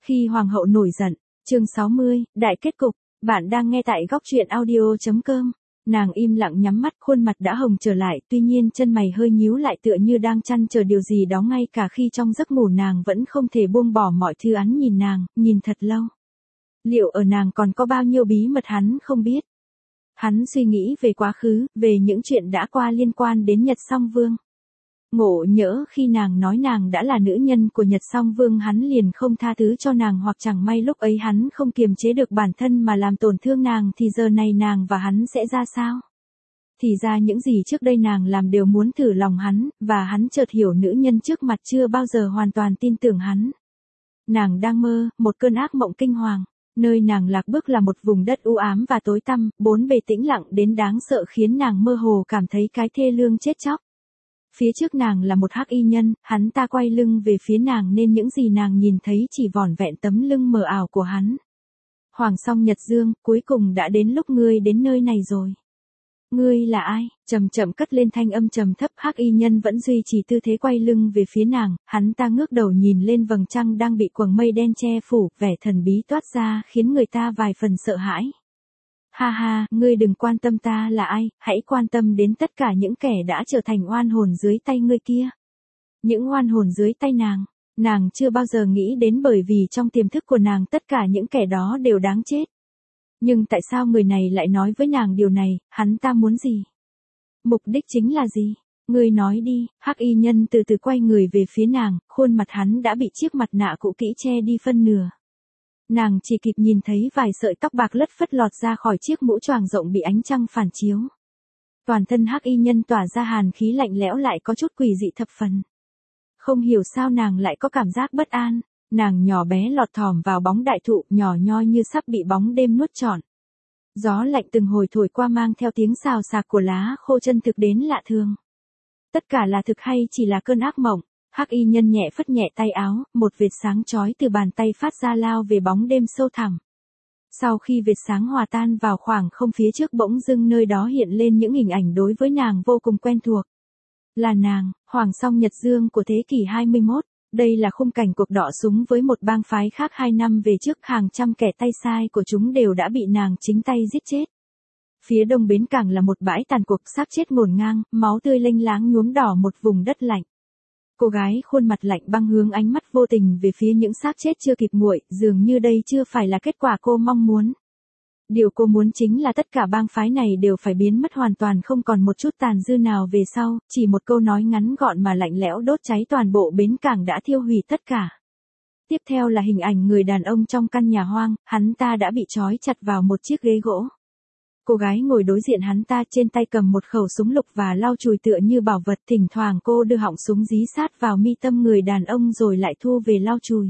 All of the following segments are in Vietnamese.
Khi hoàng hậu nổi giận, chương 60, đại kết cục, bạn đang nghe tại góc truyện audio.com. Nàng im lặng nhắm mắt, khuôn mặt đã hồng trở lại, tuy nhiên chân mày hơi nhíu lại tựa như đang trăn chờ điều gì đó, ngay cả khi trong giấc ngủ nàng vẫn không thể buông bỏ mọi thứ. Hắn nhìn nàng, nhìn thật lâu. Liệu ở nàng còn có bao nhiêu bí mật hắn không biết? Hắn suy nghĩ về quá khứ, về những chuyện đã qua liên quan đến Nhật Song Vương. Ngộ nhỡ khi nàng nói nàng đã là nữ nhân của Nhật Song Vương, hắn liền không tha thứ cho nàng, hoặc chẳng may lúc ấy hắn không kiềm chế được bản thân mà làm tổn thương nàng, thì giờ này nàng và hắn sẽ ra sao? Thì ra những gì trước đây nàng làm đều muốn thử lòng hắn, và hắn chợt hiểu nữ nhân trước mặt chưa bao giờ hoàn toàn tin tưởng hắn. Nàng đang mơ, một cơn ác mộng kinh hoàng. Nơi nàng lạc bước là một vùng đất u ám và tối tăm, bốn bề tĩnh lặng đến đáng sợ khiến nàng mơ hồ cảm thấy cái thê lương chết chóc. Phía trước nàng là một hắc y nhân, hắn ta quay lưng về phía nàng nên những gì nàng nhìn thấy chỉ vỏn vẹn tấm lưng mờ ảo của hắn. Hoàng Song Nhật Dương, cuối cùng đã đến lúc ngươi đến nơi này rồi. Ngươi là ai? Chậm chậm cất lên thanh âm trầm thấp. Hắc y nhân vẫn duy trì tư thế quay lưng về phía nàng, hắn ta ngước đầu nhìn lên vầng trăng đang bị quầng mây đen che phủ, vẻ thần bí toát ra khiến người ta vài phần sợ hãi. Ha ha, ngươi đừng quan tâm ta là ai, hãy quan tâm đến tất cả những kẻ đã trở thành oan hồn dưới tay ngươi kia. Những oan hồn dưới tay nàng chưa bao giờ nghĩ đến, bởi vì trong tiềm thức của nàng tất cả những kẻ đó đều đáng chết. Nhưng tại sao người này lại nói với nàng điều này, hắn ta muốn gì? Mục đích chính là gì? Ngươi nói đi. Hắc y nhân từ từ quay người về phía nàng, khuôn mặt hắn đã bị chiếc mặt nạ cũ kỹ che đi phân nửa. Nàng chỉ kịp nhìn thấy vài sợi tóc bạc lất phất lọt ra khỏi chiếc mũ choàng rộng bị ánh trăng phản chiếu. Toàn thân hắc y nhân tỏa ra hàn khí lạnh lẽo lại có chút quỷ dị thập phần. Không hiểu sao nàng lại có cảm giác bất an. Nàng nhỏ bé lọt thỏm vào bóng đại thụ, nhỏ nhoi như sắp bị bóng đêm nuốt trọn. Gió lạnh từng hồi thổi qua mang theo tiếng xào xạc của lá khô, chân thực đến lạ thường. Tất cả là thực hay chỉ là cơn ác mộng? Hắc y nhân nhẹ phất nhẹ tay áo, một vệt sáng chói từ bàn tay phát ra lao về bóng đêm sâu thẳm. Sau khi vệt sáng hòa tan vào khoảng không phía trước, bỗng dưng nơi đó hiện lên những hình ảnh đối với nàng vô cùng quen thuộc. Là nàng, Hoàng Song Nhật Dương của thế kỷ 21. Đây là khung cảnh cuộc đọ súng với một bang phái khác 2 năm về trước, hàng trăm kẻ tay sai của chúng đều đã bị nàng chính tay giết chết. Phía đông bến cảng là một bãi tàn cuộc, xác chết ngổn ngang, máu tươi lênh láng nhuốm đỏ một vùng đất lạnh. Cô gái khuôn mặt lạnh băng hướng ánh mắt vô tình về phía những xác chết chưa kịp nguội, dường như đây chưa phải là kết quả cô mong muốn. Điều cô muốn chính là tất cả bang phái này đều phải biến mất hoàn toàn, không còn một chút tàn dư nào về sau, chỉ một câu nói ngắn gọn mà lạnh lẽo đốt cháy toàn bộ bến cảng, đã thiêu hủy tất cả. Tiếp theo là hình ảnh người đàn ông trong căn nhà hoang, hắn ta đã bị trói chặt vào một chiếc ghế gỗ. Cô gái ngồi đối diện hắn ta, trên tay cầm một khẩu súng lục và lau chùi tựa như bảo vật, thỉnh thoảng cô đưa họng súng dí sát vào mi tâm người đàn ông rồi lại thu về lau chùi.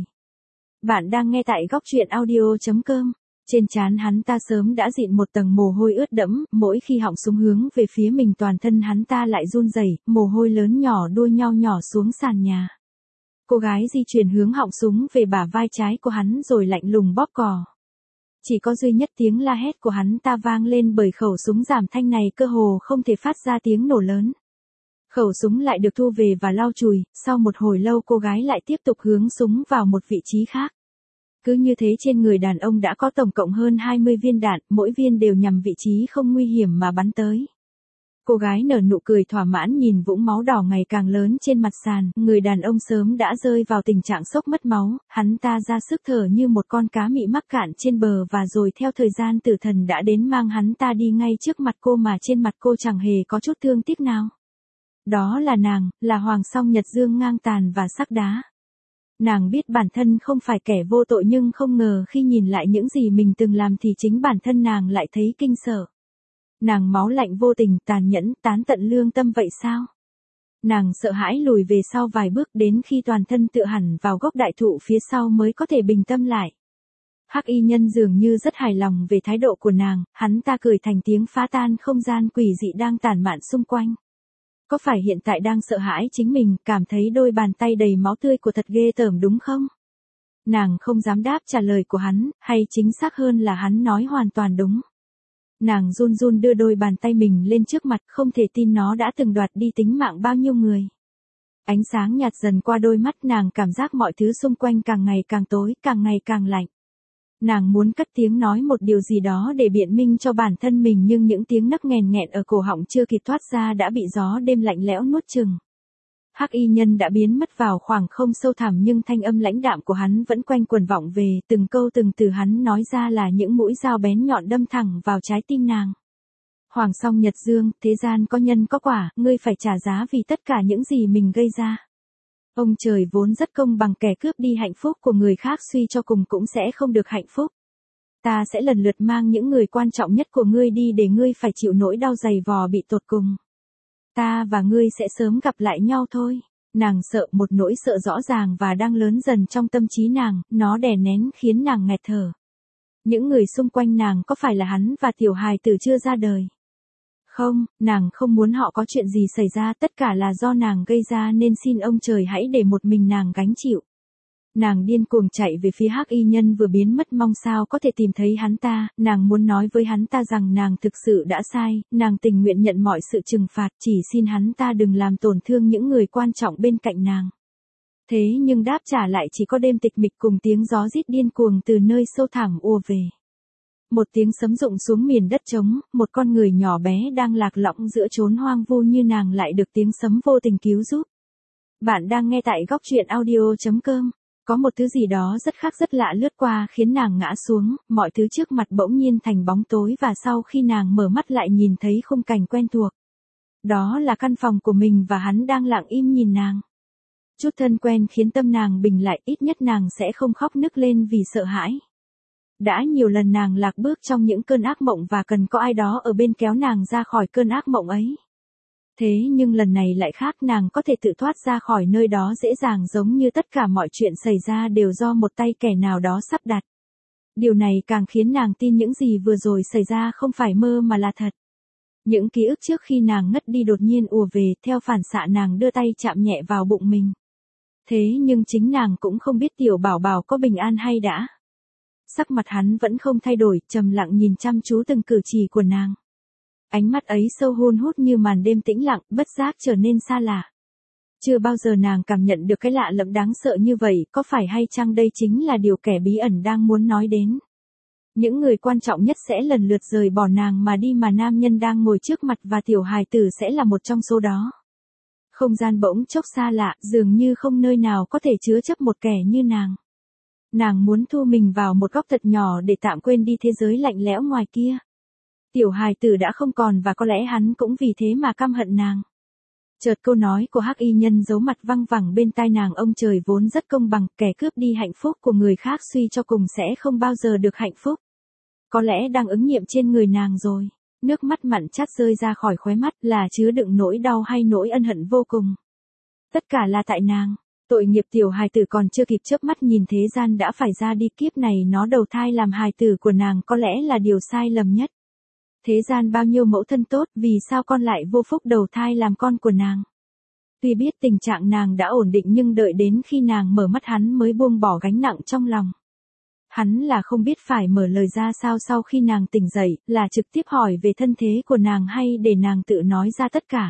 Bạn đang nghe tại góc truyện audio.com. Trên trán hắn ta sớm đã dịn một tầng mồ hôi ướt đẫm, mỗi khi họng súng hướng về phía mình toàn thân hắn ta lại run rẩy, mồ hôi lớn nhỏ đua nhau nhỏ xuống sàn nhà. Cô gái di chuyển hướng họng súng về bả vai trái của hắn rồi lạnh lùng bóp cò. Chỉ có duy nhất tiếng la hét của hắn ta vang lên, bởi khẩu súng giảm thanh này cơ hồ không thể phát ra tiếng nổ lớn. Khẩu súng lại được thu về và lau chùi, sau một hồi lâu cô gái lại tiếp tục hướng súng vào một vị trí khác. Cứ như thế trên người đàn ông đã có tổng cộng hơn 20 viên đạn, mỗi viên đều nhằm vị trí không nguy hiểm mà bắn tới. Cô gái nở nụ cười thỏa mãn nhìn vũng máu đỏ ngày càng lớn trên mặt sàn, người đàn ông sớm đã rơi vào tình trạng sốc mất máu, hắn ta ra sức thở như một con cá mị mắc cạn trên bờ, và rồi theo thời gian tử thần đã đến mang hắn ta đi ngay trước mặt cô, mà trên mặt cô chẳng hề có chút thương tiếc nào. Đó là nàng, là Hoàng Song Nhật Dương ngang tàn và sắc đá. Nàng biết bản thân không phải kẻ vô tội, nhưng không ngờ khi nhìn lại những gì mình từng làm thì chính bản thân nàng lại thấy kinh sợ. Nàng máu lạnh vô tình, tàn nhẫn, tán tận lương tâm vậy sao? Nàng sợ hãi lùi về sau vài bước, đến khi toàn thân tựa hẳn vào gốc đại thụ phía sau mới có thể bình tâm lại. Hắc y nhân dường như rất hài lòng về thái độ của nàng, hắn ta cười thành tiếng phá tan không gian quỷ dị đang tản mạn xung quanh. Có phải hiện tại đang sợ hãi chính mình, cảm thấy đôi bàn tay đầy máu tươi của thật ghê tởm đúng không? Nàng không dám đáp trả lời của hắn, hay chính xác hơn là hắn nói hoàn toàn đúng. Nàng run run đưa đôi bàn tay mình lên trước mặt, không thể tin nó đã từng đoạt đi tính mạng bao nhiêu người. Ánh sáng nhạt dần qua đôi mắt nàng, cảm giác mọi thứ xung quanh càng ngày càng tối, càng ngày càng lạnh. Nàng muốn cất tiếng nói một điều gì đó để biện minh cho bản thân mình, nhưng những tiếng nấc nghèn nghẹn ở cổ họng chưa kịp thoát ra đã bị gió đêm lạnh lẽo nuốt chửng. Hắc y nhân đã biến mất vào khoảng không sâu thẳm, nhưng thanh âm lãnh đạm của hắn vẫn quanh quẩn vọng về, từng câu từng từ hắn nói ra là những mũi dao bén nhọn đâm thẳng vào trái tim nàng. Hoàng Song Nhật Dương, thế gian có nhân có quả, ngươi phải trả giá vì tất cả những gì mình gây ra. Ông trời vốn rất công bằng, kẻ cướp đi hạnh phúc của người khác suy cho cùng cũng sẽ không được hạnh phúc. Ta sẽ lần lượt mang những người quan trọng nhất của ngươi đi để ngươi phải chịu nỗi đau dày vò bị tột cùng. Ta và ngươi sẽ sớm gặp lại nhau thôi. Nàng sợ, một nỗi sợ rõ ràng và đang lớn dần trong tâm trí nàng, nó đè nén khiến nàng nghẹt thở. Những người xung quanh nàng có phải là hắn và tiểu hài tử chưa ra đời? Không, nàng không muốn họ có chuyện gì xảy ra, tất cả là do nàng gây ra nên xin ông trời hãy để một mình nàng gánh chịu. Nàng điên cuồng chạy về phía hắc y nhân vừa biến mất, mong sao có thể tìm thấy hắn ta, nàng muốn nói với hắn ta rằng nàng thực sự đã sai, nàng tình nguyện nhận mọi sự trừng phạt, chỉ xin hắn ta đừng làm tổn thương những người quan trọng bên cạnh nàng. Thế nhưng đáp trả lại chỉ có đêm tịch mịch cùng tiếng gió rít điên cuồng từ nơi sâu thẳm ùa về. Một tiếng sấm rụng xuống miền đất trống, một con người nhỏ bé đang lạc lõng giữa chốn hoang vu như nàng lại được tiếng sấm vô tình cứu giúp. Bạn đang nghe tại góc truyện audio.com. Có một thứ gì đó rất khác rất lạ lướt qua khiến nàng ngã xuống, mọi thứ trước mặt bỗng nhiên thành bóng tối và sau khi nàng mở mắt lại nhìn thấy khung cảnh quen thuộc. Đó là căn phòng của mình và hắn đang lặng im nhìn nàng. Chút thân quen khiến tâm nàng bình lại, ít nhất nàng sẽ không khóc nức lên vì sợ hãi. Đã nhiều lần nàng lạc bước trong những cơn ác mộng và cần có ai đó ở bên kéo nàng ra khỏi cơn ác mộng ấy. Thế nhưng lần này lại khác, nàng có thể tự thoát ra khỏi nơi đó dễ dàng, giống như tất cả mọi chuyện xảy ra đều do một tay kẻ nào đó sắp đặt. Điều này càng khiến nàng tin những gì vừa rồi xảy ra không phải mơ mà là thật. Những ký ức trước khi nàng ngất đi đột nhiên ùa về, theo phản xạ nàng đưa tay chạm nhẹ vào bụng mình. Thế nhưng chính nàng cũng không biết tiểu bảo bảo có bình an hay đã. Sắc mặt hắn vẫn không thay đổi, trầm lặng nhìn chăm chú từng cử chỉ của nàng. Ánh mắt ấy sâu hun hút như màn đêm tĩnh lặng, bất giác trở nên xa lạ. Chưa bao giờ nàng cảm nhận được cái lạ lẫm đáng sợ như vậy, có phải hay chăng đây chính là điều kẻ bí ẩn đang muốn nói đến? Những người quan trọng nhất sẽ lần lượt rời bỏ nàng mà đi, mà nam nhân đang ngồi trước mặt và tiểu hài tử sẽ là một trong số đó. Không gian bỗng chốc xa lạ, dường như không nơi nào có thể chứa chấp một kẻ như nàng. Nàng muốn thu mình vào một góc thật nhỏ để tạm quên đi thế giới lạnh lẽo ngoài kia. Tiểu hài tử đã không còn và có lẽ hắn cũng vì thế mà căm hận nàng. Chợt câu nói của hắc y nhân giấu mặt văng vẳng bên tai nàng, ông trời vốn rất công bằng, kẻ cướp đi hạnh phúc của người khác suy cho cùng sẽ không bao giờ được hạnh phúc. Có lẽ đang ứng nghiệm trên người nàng rồi. Nước mắt mặn chát rơi ra khỏi khóe mắt, là chứa đựng nỗi đau hay nỗi ân hận vô cùng. Tất cả là tại nàng. Tội nghiệp tiểu hài tử còn chưa kịp chớp mắt nhìn thế gian đã phải ra đi, kiếp này nó đầu thai làm hài tử của nàng có lẽ là điều sai lầm nhất. Thế gian bao nhiêu mẫu thân tốt, vì sao con lại vô phúc đầu thai làm con của nàng? Tuy biết tình trạng nàng đã ổn định nhưng đợi đến khi nàng mở mắt hắn mới buông bỏ gánh nặng trong lòng. Hắn là không biết phải mở lời ra sao sau khi nàng tỉnh dậy, là trực tiếp hỏi về thân thế của nàng hay để nàng tự nói ra tất cả.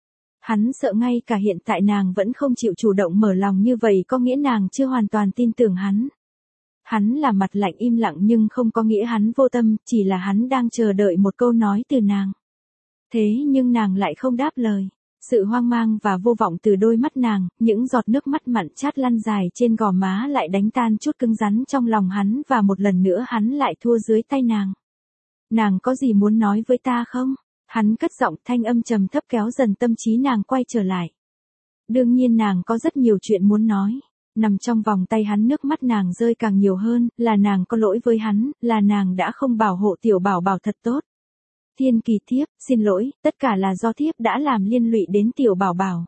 Hắn sợ ngay cả hiện tại nàng vẫn không chịu chủ động mở lòng như vậy có nghĩa nàng chưa hoàn toàn tin tưởng hắn. Hắn là mặt lạnh im lặng nhưng không có nghĩa hắn vô tâm, chỉ là hắn đang chờ đợi một câu nói từ nàng. Thế nhưng nàng lại không đáp lời. Sự hoang mang và vô vọng từ đôi mắt nàng, những giọt nước mắt mặn chát lăn dài trên gò má lại đánh tan chút cứng rắn trong lòng hắn và một lần nữa hắn lại thua dưới tay nàng. Nàng có gì muốn nói với ta không? Hắn cất giọng, thanh âm trầm thấp kéo dần tâm trí nàng quay trở lại. Đương nhiên nàng có rất nhiều chuyện muốn nói. Nằm trong vòng tay hắn, nước mắt nàng rơi càng nhiều hơn, là nàng có lỗi với hắn, là nàng đã không bảo hộ tiểu bảo bảo thật tốt. Thiên Kỳ thiếp, xin lỗi, tất cả là do thiếp đã làm liên lụy đến tiểu bảo bảo.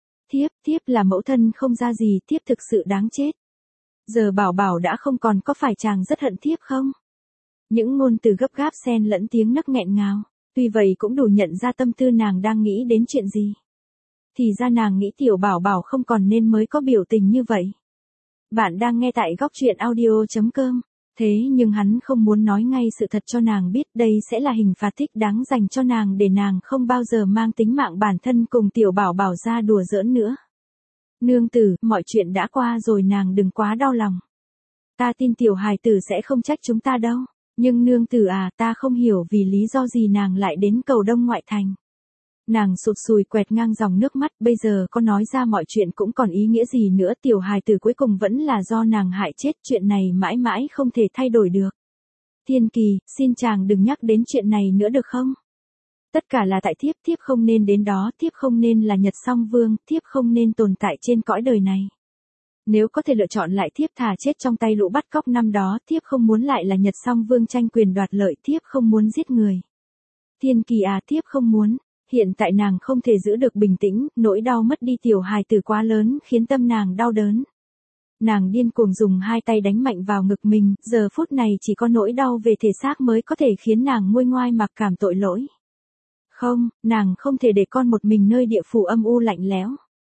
Thiếp là mẫu thân không ra gì, thiếp thực sự đáng chết. Giờ bảo bảo đã không còn, có phải chàng rất hận thiếp không? Những ngôn từ gấp gáp xen lẫn tiếng nấc nghẹn ngào, tuy vậy cũng đủ nhận ra tâm tư nàng đang nghĩ đến chuyện gì. Thì ra nàng nghĩ tiểu bảo bảo không còn nên mới có biểu tình như vậy. Bạn đang nghe tại góc truyện audio.com. Thế nhưng hắn không muốn nói ngay sự thật cho nàng biết, đây sẽ là hình phạt thích đáng dành cho nàng để nàng không bao giờ mang tính mạng bản thân cùng tiểu bảo bảo ra đùa giỡn nữa. Nương tử, mọi chuyện đã qua rồi nàng đừng quá đau lòng. Ta tin tiểu hài tử sẽ không trách chúng ta đâu. Nhưng nương tử à, ta không hiểu vì lý do gì nàng lại đến cầu Đông ngoại thành. Nàng sụt sùi quẹt ngang dòng nước mắt, bây giờ có nói ra mọi chuyện cũng còn ý nghĩa gì nữa, tiểu hài tử cuối cùng vẫn là do nàng hại chết, chuyện này mãi mãi không thể thay đổi được. Thiên Kỳ, xin chàng đừng nhắc đến chuyện này nữa được không? Tất cả là tại thiếp, thiếp không nên đến đó, thiếp không nên là Nhật Song Vương, thiếp không nên tồn tại trên cõi đời này. Nếu có thể lựa chọn lại thiếp thà chết trong tay lũ bắt cóc năm đó, thiếp không muốn lại là Nhật Song Vương tranh quyền đoạt lợi, thiếp không muốn giết người. Thiên Kỳ à, thiếp không muốn. Hiện tại nàng không thể giữ được bình tĩnh, nỗi đau mất đi tiểu hài tử quá lớn khiến tâm nàng đau đớn. Nàng điên cuồng dùng hai tay đánh mạnh vào ngực mình, giờ phút này chỉ có nỗi đau về thể xác mới có thể khiến nàng nguôi ngoai mặc cảm tội lỗi. Không, nàng không thể để con một mình nơi địa phủ âm u lạnh lẽo.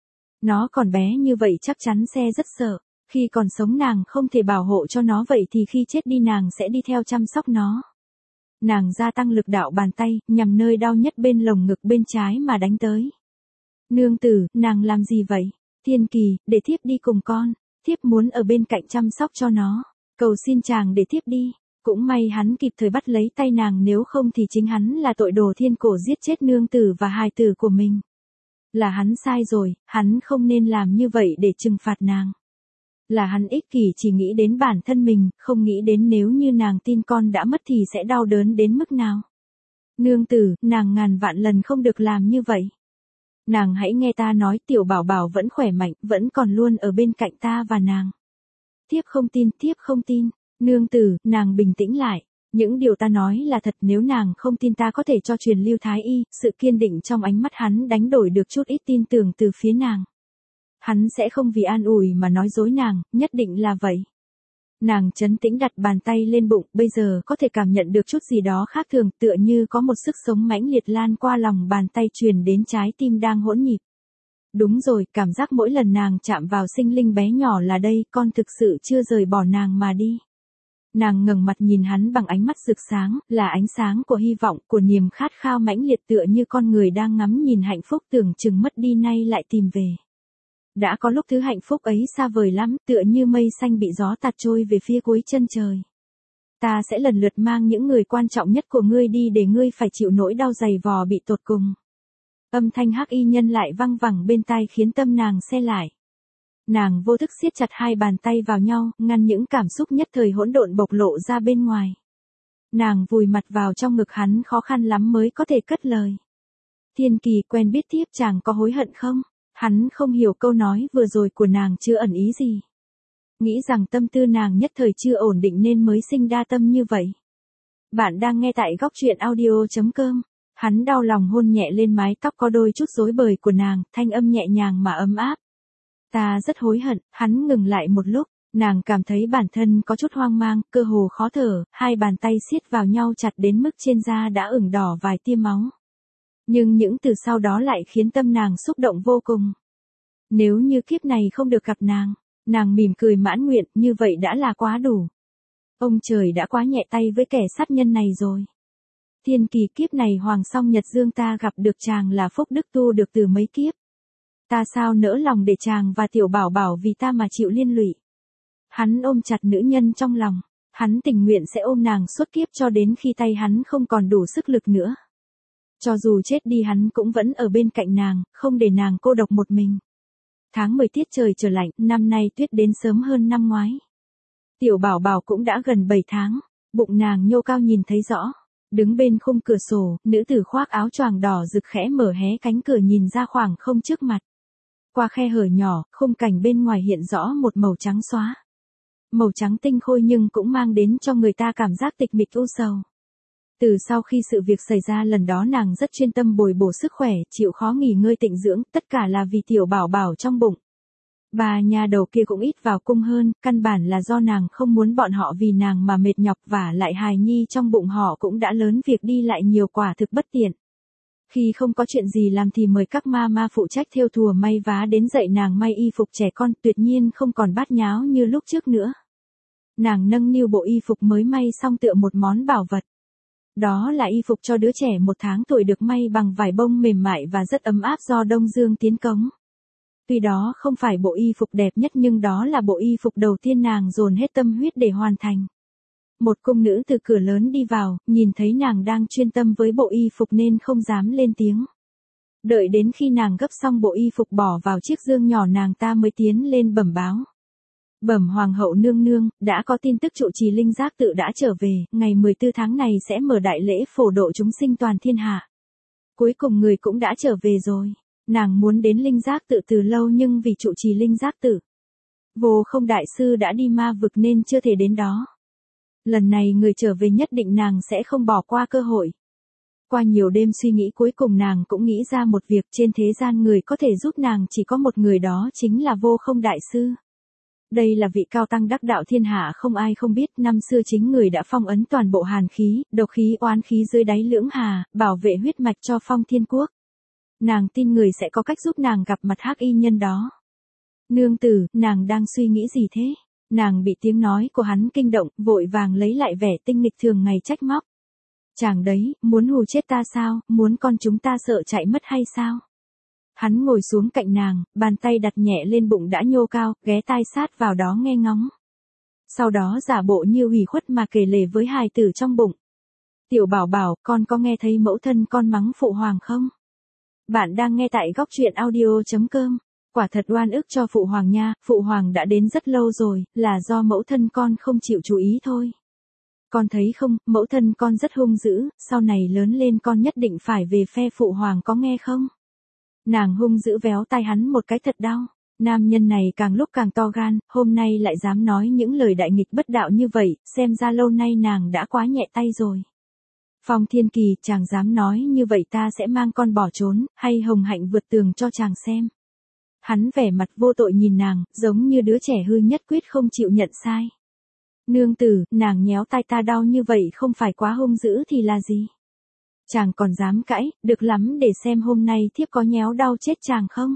Nó còn bé như vậy chắc chắn sẽ rất sợ, khi còn sống nàng không thể bảo hộ cho nó vậy thì khi chết đi nàng sẽ đi theo chăm sóc nó. Nàng gia tăng lực đạo bàn tay, nhằm nơi đau nhất bên lồng ngực bên trái mà đánh tới. Nương tử, nàng làm gì vậy? Thiên Kỳ, để thiếp đi cùng con, thiếp muốn ở bên cạnh chăm sóc cho nó, cầu xin chàng để thiếp đi. Cũng may hắn kịp thời bắt lấy tay nàng, nếu không thì chính hắn là tội đồ thiên cổ giết chết nương tử và hài tử của mình. Là hắn sai rồi, hắn không nên làm như vậy để trừng phạt nàng. Là hắn ích kỷ chỉ nghĩ đến bản thân mình, không nghĩ đến nếu như nàng tin con đã mất thì sẽ đau đớn đến mức nào. Nương tử, nàng ngàn vạn lần không được làm như vậy. Nàng hãy nghe ta nói, tiểu bảo bảo vẫn khỏe mạnh, vẫn còn luôn ở bên cạnh ta và nàng. Thiếp không tin, thiếp không tin. Nương tử, nàng bình tĩnh lại. Những điều ta nói là thật, nếu nàng không tin ta có thể cho truyền lưu thái y. Sự kiên định trong ánh mắt hắn đánh đổi được chút ít tin tưởng từ phía nàng. Hắn sẽ không vì an ủi mà nói dối nàng, nhất định là vậy. Nàng trấn tĩnh đặt bàn tay lên bụng, bây giờ có thể cảm nhận được chút gì đó khác thường, tựa như có một sức sống mãnh liệt lan qua lòng bàn tay truyền đến trái tim đang hỗn nhịp. Đúng rồi, cảm giác mỗi lần nàng chạm vào sinh linh bé nhỏ là đây, con thực sự chưa rời bỏ nàng mà đi. Nàng ngẩng mặt nhìn hắn bằng ánh mắt rực sáng, là ánh sáng của hy vọng, của niềm khát khao mãnh liệt, tựa như con người đang ngắm nhìn hạnh phúc tưởng chừng mất đi nay lại tìm về. Đã có lúc thứ hạnh phúc ấy xa vời lắm, tựa như mây xanh bị gió tạt trôi về phía cuối chân trời. Ta sẽ lần lượt mang những người quan trọng nhất của ngươi đi để ngươi phải chịu nỗi đau dày vò bị tột cùng. Âm thanh hắc y nhân lại văng vẳng bên tai khiến tâm nàng se lại. Nàng vô thức siết chặt hai bàn tay vào nhau, ngăn những cảm xúc nhất thời hỗn độn bộc lộ ra bên ngoài. Nàng vùi mặt vào trong ngực hắn, khó khăn lắm mới có thể cất lời. Thiên Kỳ, quen biết thiếp chàng có hối hận không? Hắn không hiểu câu nói vừa rồi của nàng chưa ẩn ý gì. Nghĩ rằng tâm tư nàng nhất thời chưa ổn định nên mới sinh đa tâm như vậy. Bạn đang nghe tại góc truyện audio.com. Hắn đau lòng hôn nhẹ lên mái tóc có đôi chút rối bời của nàng, thanh âm nhẹ nhàng mà ấm áp. Ta rất hối hận. Hắn ngừng lại một lúc, nàng cảm thấy bản thân có chút hoang mang, cơ hồ khó thở, hai bàn tay siết vào nhau chặt đến mức trên da đã ửng đỏ vài tia máu. Nhưng những từ sau đó lại khiến tâm nàng xúc động vô cùng. Nếu như kiếp này không được gặp nàng mỉm cười mãn nguyện, như vậy đã là quá đủ. Ông trời đã quá nhẹ tay với kẻ sát nhân này rồi. Thiên Kỳ, kiếp này Hoàng Song Nhật Dương ta gặp được chàng là phúc đức tu được từ mấy kiếp. Ta sao nỡ lòng để chàng và tiểu bảo bảo vì ta mà chịu liên lụy. Hắn ôm chặt nữ nhân trong lòng, hắn tình nguyện sẽ ôm nàng suốt kiếp cho đến khi tay hắn không còn đủ sức lực nữa. Cho dù chết đi hắn cũng vẫn ở bên cạnh nàng, không để nàng cô độc một mình. Tháng 10 tiết trời trở lạnh, năm nay tuyết đến sớm hơn năm ngoái. Tiểu bảo bảo cũng đã gần 7 tháng, bụng nàng nhô cao nhìn thấy rõ. Đứng bên khung cửa sổ, nữ tử khoác áo choàng đỏ rực khẽ mở hé cánh cửa nhìn ra khoảng không trước mặt. Qua khe hở nhỏ, khung cảnh bên ngoài hiện rõ một màu trắng xóa. Màu trắng tinh khôi nhưng cũng mang đến cho người ta cảm giác tịch mịch u sầu. Từ sau khi sự việc xảy ra lần đó nàng rất chuyên tâm bồi bổ sức khỏe, chịu khó nghỉ ngơi tịnh dưỡng, tất cả là vì tiểu bảo bảo trong bụng. Bà nhà đầu kia cũng ít vào cung hơn, căn bản là do nàng không muốn bọn họ vì nàng mà mệt nhọc, và lại hài nhi trong bụng họ cũng đã lớn, việc đi lại nhiều quả thực bất tiện. Khi không có chuyện gì làm thì mời các ma phụ trách thêu thùa may vá đến dạy nàng may y phục trẻ con, tuyệt nhiên không còn bát nháo như lúc trước nữa. Nàng nâng niu bộ y phục mới may xong tựa một món bảo vật. Đó là y phục cho đứa trẻ 1 tháng tuổi được may bằng vải bông mềm mại và rất ấm áp do Đông Dương tiến cống. Tuy đó không phải bộ y phục đẹp nhất nhưng đó là bộ y phục đầu tiên nàng dồn hết tâm huyết để hoàn thành. Một cung nữ từ cửa lớn đi vào, nhìn thấy nàng đang chuyên tâm với bộ y phục nên không dám lên tiếng. Đợi đến khi nàng gấp xong bộ y phục bỏ vào chiếc dương nhỏ nàng ta mới tiến lên bẩm báo. Bẩm hoàng hậu nương nương, đã có tin tức trụ trì linh giác tự đã trở về, ngày 14 tháng này sẽ mở đại lễ phổ độ chúng sinh toàn thiên hạ. Cuối cùng người cũng đã trở về rồi. Nàng muốn đến linh giác tự từ lâu nhưng vì trụ trì linh giác tự, Vô Không đại sư đã đi ma vực nên chưa thể đến đó. Lần này người trở về nhất định nàng sẽ không bỏ qua cơ hội. Qua nhiều đêm suy nghĩ cuối cùng nàng cũng nghĩ ra một việc, trên thế gian người có thể giúp nàng chỉ có một người, đó chính là Vô Không đại sư. Đây là vị cao tăng đắc đạo thiên hạ không ai không biết, năm xưa chính người đã phong ấn toàn bộ hàn khí, độc khí oán khí dưới đáy lưỡng hà, bảo vệ huyết mạch cho Phong Thiên Quốc. Nàng tin người sẽ có cách giúp nàng gặp mặt hắc y nhân đó. Nương tử, nàng đang suy nghĩ gì thế? Nàng bị tiếng nói của hắn kinh động, vội vàng lấy lại vẻ tinh nghịch thường ngày trách móc. Chàng đấy, muốn hù chết ta sao, muốn con chúng ta sợ chạy mất hay sao? Hắn ngồi xuống cạnh nàng, bàn tay đặt nhẹ lên bụng đã nhô cao, ghé tai sát vào đó nghe ngóng. Sau đó giả bộ như ủy khuất mà kể lể với hài tử trong bụng. Tiểu bảo bảo, con có nghe thấy mẫu thân con mắng phụ hoàng không? Bạn đang nghe tại góc truyện audio.com. Quả thật oan ức cho phụ hoàng nha, phụ hoàng đã đến rất lâu rồi, là do mẫu thân con không chịu chú ý thôi. Con thấy không, mẫu thân con rất hung dữ, sau này lớn lên con nhất định phải về phe phụ hoàng, có nghe không? Nàng hung dữ véo tai hắn một cái thật đau. Nam nhân này càng lúc càng to gan, hôm nay lại dám nói những lời đại nghịch bất đạo như vậy, xem ra lâu nay nàng đã quá nhẹ tay rồi. Phong Thiên Kỳ, chàng dám nói như vậy ta sẽ mang con bỏ trốn, hay hồng hạnh vượt tường cho chàng xem. Hắn vẻ mặt vô tội nhìn nàng, giống như đứa trẻ hư nhất quyết không chịu nhận sai. Nương tử, nàng nhéo tai ta đau như vậy không phải quá hung dữ thì là gì? Chàng còn dám cãi, được lắm, để xem hôm nay thiếp có nhéo đau chết chàng không?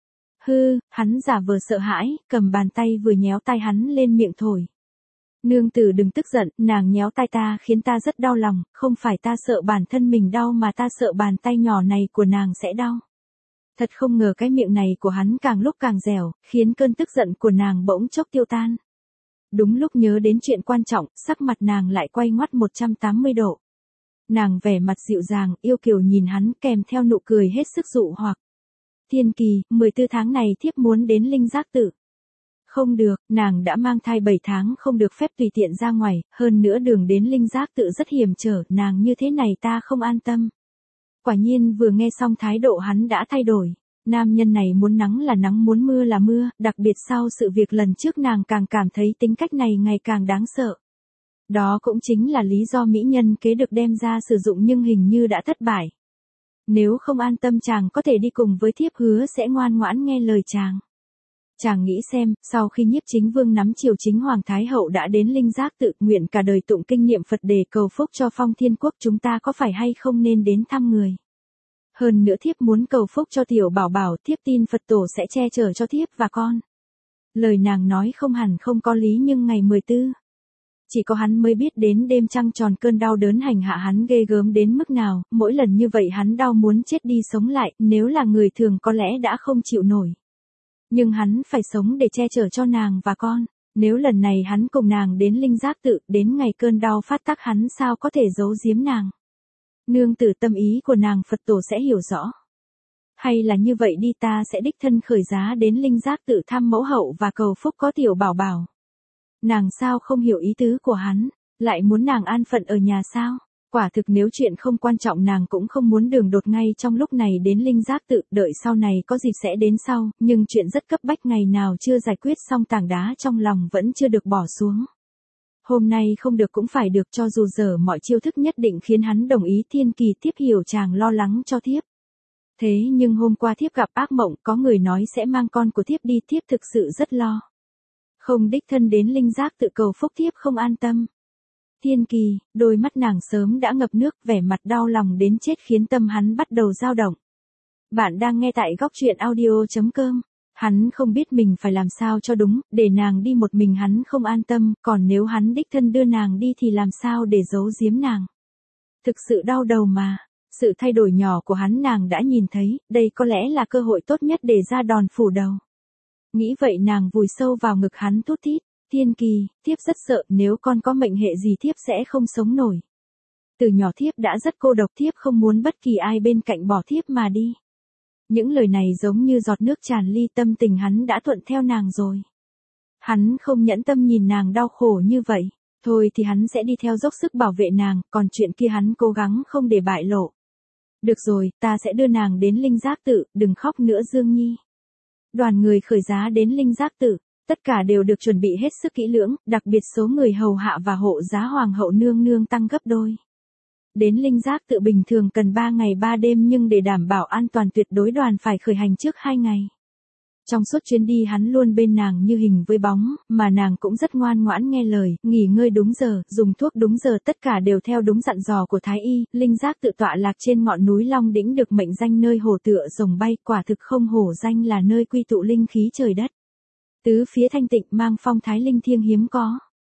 Hư, hắn giả vờ sợ hãi, cầm bàn tay vừa nhéo tai hắn lên miệng thổi. Nương tử đừng tức giận, nàng nhéo tai ta khiến ta rất đau lòng, không phải ta sợ bản thân mình đau mà ta sợ bàn tay nhỏ này của nàng sẽ đau. Thật không ngờ cái miệng này của hắn càng lúc càng dẻo, khiến cơn tức giận của nàng bỗng chốc tiêu tan. Đúng lúc nhớ đến chuyện quan trọng, sắc mặt nàng lại quay ngoắt 180 độ. Nàng vẻ mặt dịu dàng, yêu kiều nhìn hắn kèm theo nụ cười hết sức dụ hoặc. Thiên Kỳ, 14 tháng này thiếp muốn đến linh giác tự. Không được, nàng đã mang thai 7 tháng không được phép tùy tiện ra ngoài, hơn nữa đường đến linh giác tự rất hiểm trở, nàng như thế này ta không an tâm. Quả nhiên vừa nghe xong thái độ hắn đã thay đổi. Nam nhân này muốn nắng là nắng muốn mưa là mưa, đặc biệt sau sự việc lần trước nàng càng cảm thấy tính cách này ngày càng đáng sợ. Đó cũng chính là lý do mỹ nhân kế được đem ra sử dụng nhưng hình như đã thất bại. Nếu không an tâm chàng có thể đi cùng với thiếp, hứa sẽ ngoan ngoãn nghe lời chàng. Chàng nghĩ xem, sau khi Nhiếp Chính Vương nắm triều chính Hoàng Thái Hậu đã đến linh giác tự, nguyện cả đời tụng kinh niệm Phật để cầu phúc cho Phong Thiên Quốc, chúng ta có phải hay không nên đến thăm người? Hơn nữa thiếp muốn cầu phúc cho tiểu bảo bảo, thiếp tin Phật tổ sẽ che chở cho thiếp và con. Lời nàng nói không hẳn không có lý nhưng ngày 14, chỉ có hắn mới biết đến đêm trăng tròn cơn đau đớn hành hạ hắn ghê gớm đến mức nào, mỗi lần như vậy hắn đau muốn chết đi sống lại, nếu là người thường có lẽ đã không chịu nổi. Nhưng hắn phải sống để che chở cho nàng và con, nếu lần này hắn cùng nàng đến linh giác tự, đến ngày cơn đau phát tác hắn sao có thể giấu giếm nàng. Nương tử, tâm ý của nàng Phật tổ sẽ hiểu rõ. Hay là như vậy đi, ta sẽ đích thân khởi giá đến linh giác tự thăm mẫu hậu và cầu phúc có tiểu bảo bảo. Nàng sao không hiểu ý tứ của hắn, lại muốn nàng an phận ở nhà sao? Quả thực nếu chuyện không quan trọng nàng cũng không muốn đường đột ngay trong lúc này đến linh giác tự, đợi sau này có dịp sẽ đến sau, nhưng chuyện rất cấp bách ngày nào chưa giải quyết xong tảng đá trong lòng vẫn chưa được bỏ xuống. Hôm nay không được cũng phải được, cho dù dở mọi chiêu thức nhất định khiến hắn đồng ý. Thiên Kỳ, thiếp hiểu chàng lo lắng cho thiếp. Thế nhưng hôm qua thiếp gặp ác mộng, có người nói sẽ mang con của thiếp đi, thiếp thực sự rất lo. Không đích thân đến linh giác tự cầu phúc thiếp không an tâm. Thiên Kỳ, đôi mắt nàng sớm đã ngập nước, vẻ mặt đau lòng đến chết khiến tâm hắn bắt đầu dao động. Bạn đang nghe tại góc truyện audio.com. Hắn không biết mình phải làm sao cho đúng, để nàng đi một mình hắn không an tâm, còn nếu hắn đích thân đưa nàng đi thì làm sao để giấu giếm nàng. Thực sự đau đầu mà, sự thay đổi nhỏ của hắn nàng đã nhìn thấy, đây có lẽ là cơ hội tốt nhất để ra đòn phủ đầu. Nghĩ vậy nàng vùi sâu vào ngực hắn thút thít. Thiên Kỳ, thiếp rất sợ nếu con có mệnh hệ gì thiếp sẽ không sống nổi. Từ nhỏ thiếp đã rất cô độc, thiếp không muốn bất kỳ ai bên cạnh bỏ thiếp mà đi. Những lời này giống như giọt nước tràn ly, tâm tình hắn đã thuận theo nàng rồi. Hắn không nhẫn tâm nhìn nàng đau khổ như vậy. Thôi thì hắn sẽ đi theo dốc sức bảo vệ nàng, còn chuyện kia hắn cố gắng không để bại lộ. Được rồi, ta sẽ đưa nàng đến Linh Giác Tự, đừng khóc nữa Dương Nhi. Đoàn người khởi giá đến Linh Giác Tự, tất cả đều được chuẩn bị hết sức kỹ lưỡng, đặc biệt số người hầu hạ và hộ giá hoàng hậu nương nương tăng gấp đôi. Đến Linh Giác Tự bình thường cần 3 ngày 3 đêm, nhưng để đảm bảo an toàn tuyệt đối đoàn phải khởi hành trước 2 ngày. Trong suốt chuyến đi hắn luôn bên nàng như hình với bóng, mà nàng cũng rất ngoan ngoãn nghe lời, nghỉ ngơi đúng giờ, dùng thuốc đúng giờ, tất cả đều theo đúng dặn dò của Thái Y. Linh Giác Tự tọa lạc trên ngọn núi Long Đỉnh, được mệnh danh nơi hổ tựa rồng bay, quả thực không hổ danh là nơi quy tụ linh khí trời đất. Tứ phía thanh tịnh, mang phong thái linh thiêng hiếm có.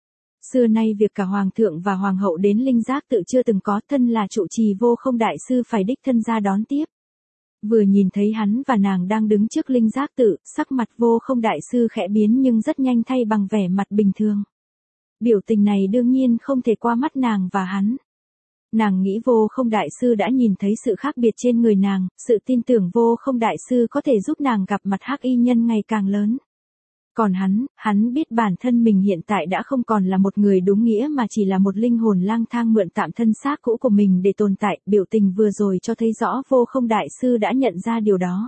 Xưa nay việc cả hoàng thượng và hoàng hậu đến Linh Giác Tự chưa từng có, thân là trụ trì Vô Không đại sư phải đích thân ra đón tiếp. Vừa nhìn thấy hắn và nàng đang đứng trước Linh Giác Tự, sắc mặt Vô Không đại sư khẽ biến nhưng rất nhanh thay bằng vẻ mặt bình thường. Biểu tình này đương nhiên không thể qua mắt nàng và hắn. Nàng nghĩ Vô Không đại sư đã nhìn thấy sự khác biệt trên người nàng, sự tin tưởng Vô Không đại sư có thể giúp nàng gặp mặt hắc y nhân ngày càng lớn. Còn hắn biết bản thân mình hiện tại đã không còn là một người đúng nghĩa mà chỉ là một linh hồn lang thang mượn tạm thân xác cũ của mình để tồn tại. Biểu tình vừa rồi cho thấy rõ Vô Không đại sư đã nhận ra điều đó.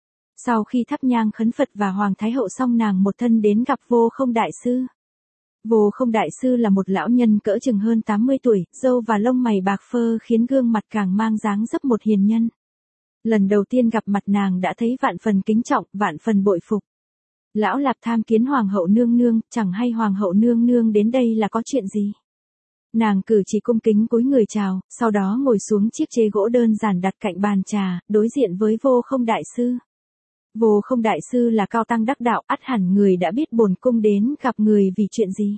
Sau khi thắp nhang khấn Phật và Hoàng Thái hậu xong, nàng một thân đến gặp Vô Không đại sư. Vô Không đại sư là một lão nhân cỡ chừng hơn 80 tuổi, râu và lông mày bạc phơ khiến gương mặt càng mang dáng dấp một hiền nhân. Lần đầu tiên gặp mặt nàng đã thấy vạn phần kính trọng, vạn phần bội phục. Lão Lạp tham kiến hoàng hậu nương nương, chẳng hay hoàng hậu nương nương đến đây là có chuyện gì? Nàng cử chỉ cung kính cúi người chào, sau đó ngồi xuống chiếc chế gỗ đơn giản đặt cạnh bàn trà, đối diện với Vô Không đại sư. Vô Không đại sư là cao tăng đắc đạo, ắt hẳn người đã biết bổn cung đến gặp người vì chuyện gì.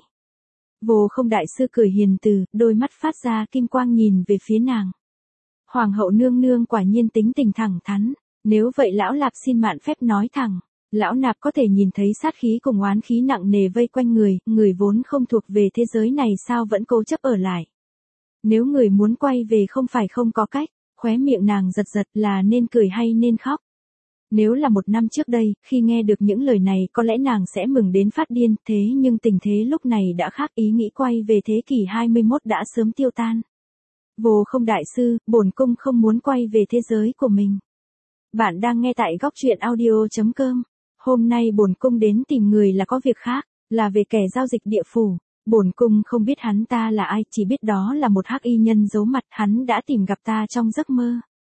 Vô Không đại sư cười hiền từ, đôi mắt phát ra kim quang nhìn về phía nàng. Hoàng hậu nương nương quả nhiên tính tình thẳng thắn, nếu vậy lão Lạp xin mạn phép nói thẳng. Lão Nạp có thể nhìn thấy sát khí cùng oán khí nặng nề vây quanh người vốn không thuộc về thế giới này sao vẫn cố chấp ở lại. Nếu người muốn quay về không phải không có cách, khóe miệng nàng giật giật, là nên cười hay nên khóc. Nếu là 1 năm trước đây, khi nghe được những lời này có lẽ nàng sẽ mừng đến phát điên, thế nhưng tình thế lúc này đã khác, ý nghĩ quay về thế kỷ 21 đã sớm tiêu tan. Vô Không đại sư, bổn cung không muốn quay về thế giới của mình. Bạn đang nghe tại góc truyện audio.com. Hôm nay bổn cung đến tìm người là có việc khác, là về kẻ giao dịch địa phủ. Bổn cung không biết hắn ta là ai, chỉ biết đó là một hắc y nhân giấu mặt, hắn đã tìm gặp ta trong giấc mơ.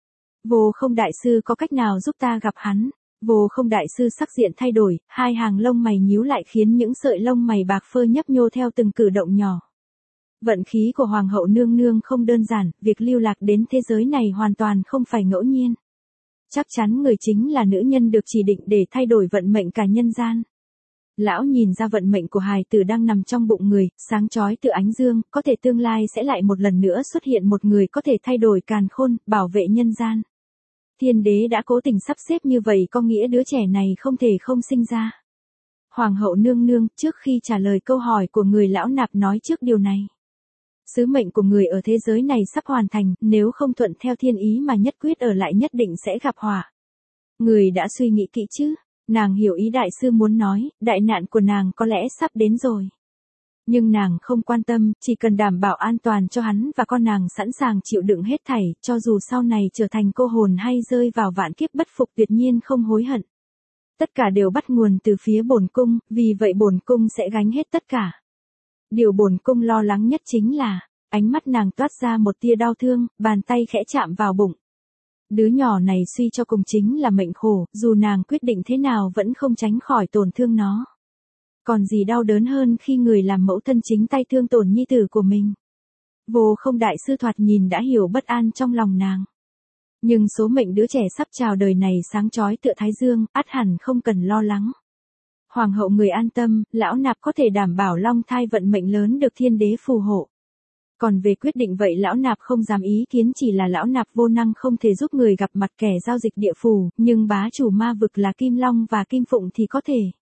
Vô Không đại sư có cách nào giúp ta gặp hắn? Vô Không đại sư sắc diện thay đổi, hai hàng lông mày nhíu lại khiến những sợi lông mày bạc phơ nhấp nhô theo từng cử động nhỏ. Vận khí của hoàng hậu nương nương không đơn giản, việc lưu lạc đến thế giới này hoàn toàn không phải ngẫu nhiên. Chắc chắn người chính là nữ nhân được chỉ định để thay đổi vận mệnh cả nhân gian. Lão nhìn ra vận mệnh của hài tử đang nằm trong bụng người, sáng chói tựa ánh dương, có thể tương lai sẽ lại một lần nữa xuất hiện một người có thể thay đổi càn khôn, bảo vệ nhân gian. Thiên đế đã cố tình sắp xếp như vậy có nghĩa đứa trẻ này không thể không sinh ra. Hoàng hậu nương nương, trước khi trả lời câu hỏi của người, lão Nạp nói trước điều này. Sứ mệnh của người ở thế giới này sắp hoàn thành, nếu không thuận theo thiên ý mà nhất quyết ở lại nhất định sẽ gặp họa. Người đã suy nghĩ kỹ chứ? Nàng hiểu ý đại sư muốn nói, đại nạn của nàng có lẽ sắp đến rồi. Nhưng nàng không quan tâm, chỉ cần đảm bảo an toàn cho hắn và con nàng, sẵn sàng chịu đựng hết thảy, cho dù sau này trở thành cô hồn hay rơi vào vạn kiếp bất phục, tuyệt nhiên không hối hận. Tất cả đều bắt nguồn từ phía bổn cung, vì vậy bổn cung sẽ gánh hết tất cả. Điều bổn cung lo lắng nhất chính là, ánh mắt nàng toát ra một tia đau thương, bàn tay khẽ chạm vào bụng. Đứa nhỏ này suy cho cùng chính là mệnh khổ, dù nàng quyết định thế nào vẫn không tránh khỏi tổn thương nó. Còn gì đau đớn hơn khi người làm mẫu thân chính tay thương tổn nhi tử của mình. Vô Không đại sư thoạt nhìn đã hiểu bất an trong lòng nàng. Nhưng số mệnh đứa trẻ sắp chào đời này sáng chói tựa thái dương, ắt hẳn không cần lo lắng. Hoàng hậu người an tâm, lão Nạp có thể đảm bảo long thai vận mệnh lớn được thiên đế phù hộ. Còn về quyết định vậy lão Nạp không dám ý kiến, chỉ là lão Nạp vô năng không thể giúp người gặp mặt kẻ giao dịch địa phủ, nhưng bá chủ ma vực là Kim Long và Kim Phụng thì có thể.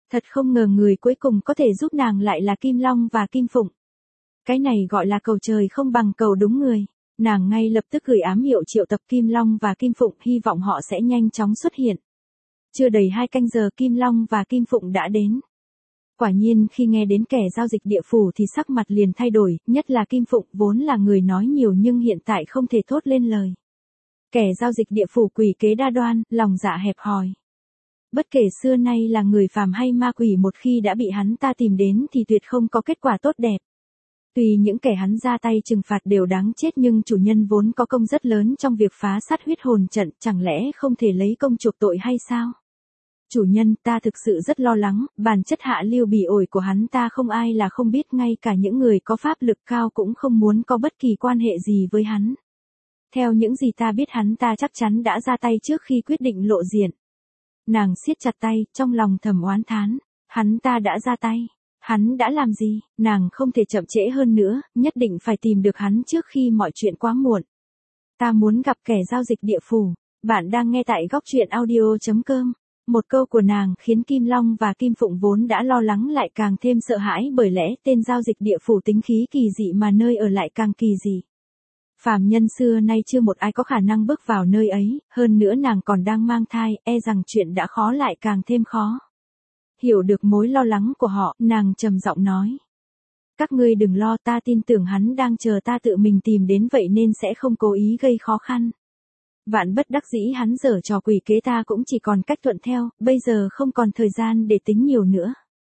Thật không ngờ người cuối cùng có thể giúp nàng lại là Kim Long và Kim Phụng. Cái này gọi là cầu trời không bằng cầu đúng người. Nàng ngay lập tức gửi ám hiệu triệu tập Kim Long và Kim Phụng, hy vọng họ sẽ nhanh chóng xuất hiện. Chưa đầy 2 canh giờ Kim Long và Kim Phụng đã đến. Quả nhiên khi nghe đến kẻ giao dịch địa phủ thì sắc mặt liền thay đổi, nhất là Kim Phụng vốn là người nói nhiều nhưng hiện tại không thể thốt lên lời. Kẻ giao dịch địa phủ quỷ kế đa đoan, lòng dạ hẹp hòi. Bất kể xưa nay là người phàm hay ma quỷ, một khi đã bị hắn ta tìm đến thì tuyệt không có kết quả tốt đẹp. Tuy những kẻ hắn ra tay trừng phạt đều đáng chết nhưng chủ nhân vốn có công rất lớn trong việc phá sát huyết hồn trận, chẳng lẽ không thể lấy công chuộc tội hay sao? Chủ nhân, ta thực sự rất lo lắng, bản chất hạ lưu bỉ ổi của hắn ta không ai là không biết, ngay cả những người có pháp lực cao cũng không muốn có bất kỳ quan hệ gì với hắn. Theo những gì ta biết hắn ta chắc chắn đã ra tay trước khi quyết định lộ diện. Nàng siết chặt tay, trong lòng thầm oán thán, hắn ta đã ra tay. Hắn đã làm gì? Nàng không thể chậm trễ hơn nữa, nhất định phải tìm được hắn trước khi mọi chuyện quá muộn. Ta muốn gặp kẻ giao dịch địa phủ. Bạn đang nghe tại góc truyện audio.com. Một câu của nàng khiến Kim Long và Kim Phụng vốn đã lo lắng lại càng thêm sợ hãi, bởi lẽ tên giao dịch địa phủ tính khí kỳ dị mà nơi ở lại càng kỳ dị. Phàm nhân xưa nay chưa một ai có khả năng bước vào nơi ấy, hơn nữa nàng còn đang mang thai, e rằng chuyện đã khó lại càng thêm khó. Hiểu được mối lo lắng của họ, nàng trầm giọng nói. Các ngươi đừng lo, ta tin tưởng hắn đang chờ ta tự mình tìm đến, vậy nên sẽ không cố ý gây khó khăn. Vạn bất đắc dĩ hắn giở trò quỷ kế ta cũng chỉ còn cách thuận theo, bây giờ không còn thời gian để tính nhiều nữa.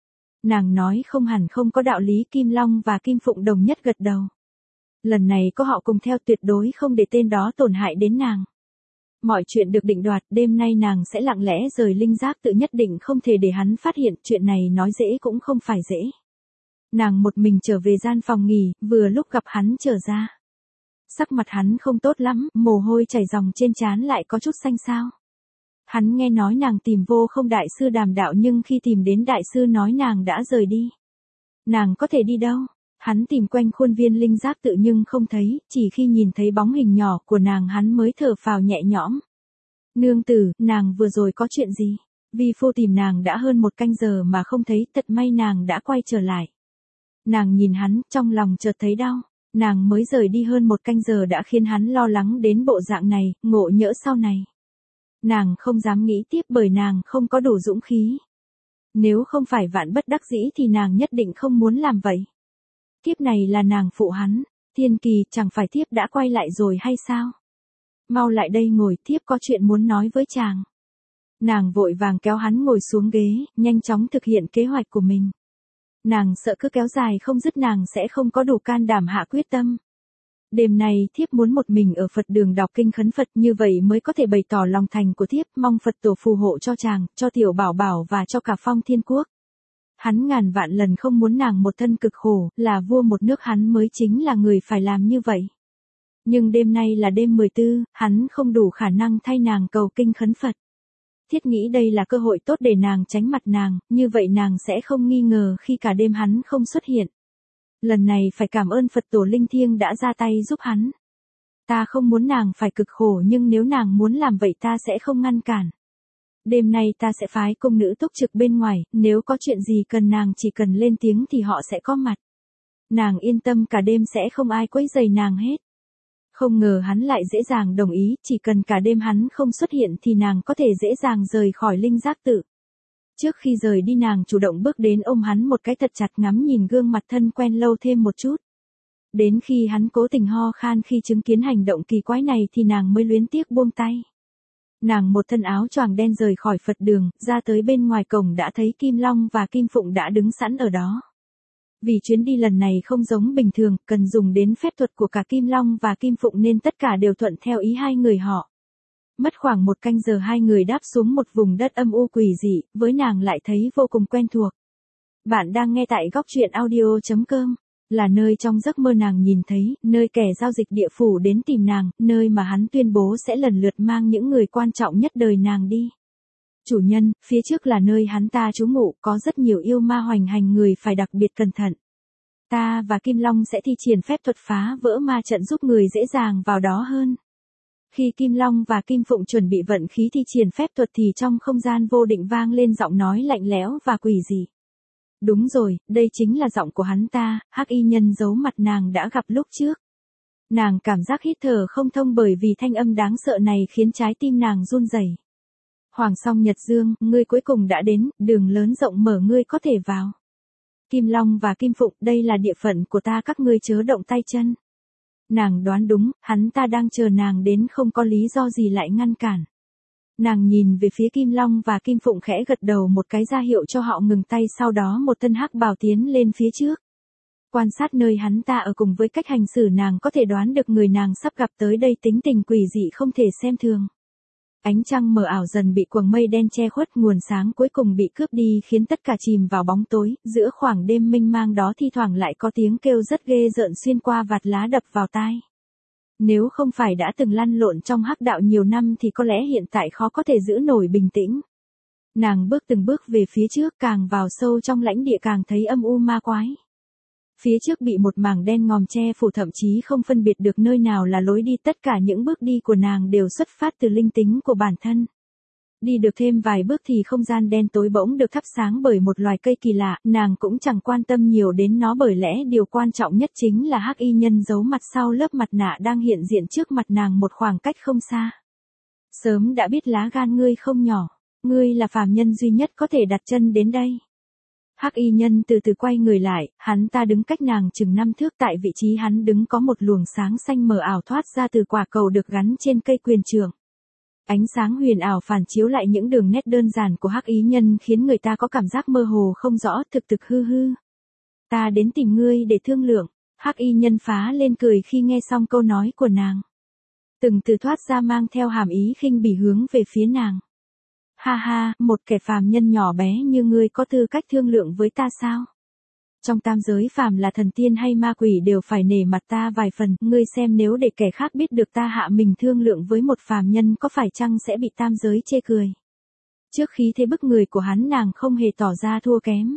Nàng nói không hẳn không có đạo lý. Kim Long và Kim Phụng đồng nhất gật đầu. Lần này có họ cùng theo tuyệt đối không để tên đó tổn hại đến nàng. Mọi chuyện được định đoạt, đêm nay nàng sẽ lặng lẽ rời linh giác tự, nhất định không thể để hắn phát hiện, chuyện này nói dễ cũng không phải dễ. Nàng một mình trở về gian phòng nghỉ, vừa lúc gặp hắn trở ra. Sắc mặt hắn không tốt lắm, mồ hôi chảy ròng trên trán lại có chút xanh xao. Hắn nghe nói nàng tìm Vô Không đại sư đàm đạo, nhưng khi tìm đến đại sư nói nàng đã rời đi. Nàng có thể đi đâu? Hắn tìm quanh khuôn viên linh giác tự nhưng không thấy, chỉ khi nhìn thấy bóng hình nhỏ của nàng hắn mới thở phào nhẹ nhõm. Nương tử, nàng vừa rồi có chuyện gì? Vi phu tìm nàng đã hơn 1 canh giờ mà không thấy, thật may nàng đã quay trở lại. Nàng nhìn hắn, trong lòng chợt thấy đau. Nàng mới rời đi hơn 1 canh giờ đã khiến hắn lo lắng đến bộ dạng này, ngộ nhỡ sau này. Nàng không dám nghĩ tiếp bởi nàng không có đủ dũng khí. Nếu không phải vạn bất đắc dĩ thì nàng nhất định không muốn làm vậy. Thiếp này là nàng phụ hắn. Thiên Kỳ, chẳng phải thiếp đã quay lại rồi hay sao? Mau lại đây ngồi, thiếp có chuyện muốn nói với chàng. Nàng vội vàng kéo hắn ngồi xuống ghế, nhanh chóng thực hiện kế hoạch của mình. Nàng sợ cứ kéo dài không dứt nàng sẽ không có đủ can đảm hạ quyết tâm. Đêm nay thiếp muốn một mình ở Phật đường đọc kinh khấn Phật, như vậy mới có thể bày tỏ lòng thành của thiếp, mong Phật tổ phù hộ cho chàng, cho tiểu bảo bảo và cho cả Phong Thiên Quốc. Hắn ngàn vạn lần không muốn nàng một thân cực khổ, là vua một nước hắn mới chính là người phải làm như vậy. Nhưng đêm nay là đêm 14, hắn không đủ khả năng thay nàng cầu kinh khấn Phật. Thiết nghĩ đây là cơ hội tốt để nàng tránh mặt nàng, như vậy nàng sẽ không nghi ngờ khi cả đêm hắn không xuất hiện. Lần này phải cảm ơn Phật tổ linh thiêng đã ra tay giúp hắn. Ta không muốn nàng phải cực khổ, nhưng nếu nàng muốn làm vậy ta sẽ không ngăn cản. Đêm nay ta sẽ phái cung nữ túc trực bên ngoài, nếu có chuyện gì cần nàng chỉ cần lên tiếng thì họ sẽ có mặt. Nàng yên tâm, cả đêm sẽ không ai quấy rầy nàng hết. Không ngờ hắn lại dễ dàng đồng ý, chỉ cần cả đêm hắn không xuất hiện thì nàng có thể dễ dàng rời khỏi linh giác tự. Trước khi rời đi nàng chủ động bước đến ôm hắn một cái thật chặt, ngắm nhìn gương mặt thân quen lâu thêm một chút. Đến khi hắn cố tình ho khan khi chứng kiến hành động kỳ quái này thì nàng mới luyến tiếc buông tay. Nàng một thân áo choàng đen rời khỏi Phật đường, ra tới bên ngoài cổng đã thấy Kim Long và Kim Phụng đã đứng sẵn ở đó. Vì chuyến đi lần này không giống bình thường, cần dùng đến phép thuật của cả Kim Long và Kim Phụng nên tất cả đều thuận theo ý hai người họ. Mất khoảng 1 canh giờ hai người đáp xuống một vùng đất âm u quỷ dị, với nàng lại thấy vô cùng quen thuộc. Bạn đang nghe tại góc truyện audio.com, là nơi trong giấc mơ nàng nhìn thấy, nơi kẻ giao dịch địa phủ đến tìm nàng, nơi mà hắn tuyên bố sẽ lần lượt mang những người quan trọng nhất đời nàng đi. Chủ nhân, phía trước là nơi hắn ta trú ngụ, có rất nhiều yêu ma hoành hành, người phải đặc biệt cẩn thận. Ta và Kim Long sẽ thi triển phép thuật phá vỡ ma trận giúp người dễ dàng vào đó hơn. Khi Kim Long và Kim Phụng chuẩn bị vận khí thi triển phép thuật thì trong không gian vô định vang lên giọng nói lạnh lẽo và quỷ dị. Đúng rồi, đây chính là giọng của hắn ta, hắc y nhân giấu mặt nàng đã gặp lúc trước. Nàng cảm giác hít thở không thông bởi vì thanh âm đáng sợ này khiến trái tim nàng run rẩy. Hoàng Song Nhật Dương, ngươi cuối cùng đã đến, đường lớn rộng mở ngươi có thể vào. Kim Long và Kim Phụng, đây là địa phận của ta các ngươi chớ động tay chân. Nàng đoán đúng, hắn ta đang chờ nàng đến không có lý do gì lại ngăn cản. Nàng nhìn về phía Kim Long và Kim Phụng khẽ gật đầu một cái ra hiệu cho họ ngừng tay, sau đó một thân hắc bào tiến lên phía trước. Quan sát nơi hắn ta ở cùng với cách hành xử nàng có thể đoán được người nàng sắp gặp tới đây tính tình quỷ dị không thể xem thường. Ánh trăng mờ ảo dần bị quầng mây đen che khuất, nguồn sáng cuối cùng bị cướp đi khiến tất cả chìm vào bóng tối, giữa khoảng đêm mênh mang đó thi thoảng lại có tiếng kêu rất ghê rợn xuyên qua vạt lá đập vào tai. Nếu không phải đã từng lăn lộn trong hắc đạo nhiều năm thì có lẽ hiện tại khó có thể giữ nổi bình tĩnh. Nàng bước từng bước về phía trước, càng vào sâu trong lãnh địa càng thấy âm u ma quái. Phía trước bị một mảng đen ngòm che phủ, thậm chí không phân biệt được nơi nào là lối đi, tất cả những bước đi của nàng đều xuất phát từ linh tính của bản thân. Đi được thêm vài bước thì không gian đen tối bỗng được thắp sáng bởi một loài cây kỳ lạ, nàng cũng chẳng quan tâm nhiều đến nó bởi lẽ điều quan trọng nhất chính là hắc y nhân giấu mặt sau lớp mặt nạ đang hiện diện trước mặt nàng một khoảng cách không xa. Sớm đã biết lá gan ngươi không nhỏ, ngươi là phàm nhân duy nhất có thể đặt chân đến đây. Hắc y nhân từ từ quay người lại, hắn ta đứng cách nàng chừng 5 thước, tại vị trí hắn đứng có một luồng sáng xanh mờ ảo thoát ra từ quả cầu được gắn trên cây quyền trượng. Ánh sáng huyền ảo phản chiếu lại những đường nét đơn giản của hắc y nhân khiến người ta có cảm giác mơ hồ không rõ, thực thực hư hư. Ta đến tìm ngươi để thương lượng. Hắc y nhân phá lên cười khi nghe xong câu nói của nàng. Từng từ thoát ra mang theo hàm ý khinh bỉ hướng về phía nàng. Ha ha, một kẻ phàm nhân nhỏ bé như ngươi có tư cách thương lượng với ta sao? Trong tam giới phàm là thần tiên hay ma quỷ đều phải nể mặt ta vài phần, ngươi xem nếu để kẻ khác biết được ta hạ mình thương lượng với một phàm nhân có phải chăng sẽ bị tam giới chê cười. Trước khí thế bức người của hắn nàng không hề tỏ ra thua kém.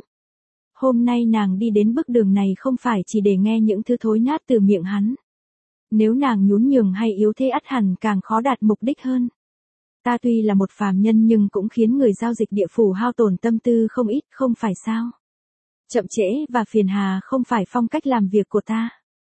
Hôm nay nàng đi đến bước đường này không phải chỉ để nghe những thứ thối nát từ miệng hắn. Nếu nàng nhún nhường hay yếu thế ắt hẳn càng khó đạt mục đích hơn. Ta tuy là một phàm nhân nhưng cũng khiến người giao dịch địa phủ hao tổn tâm tư không ít, không phải sao? Chậm trễ và phiền hà không phải phong cách làm việc của ta.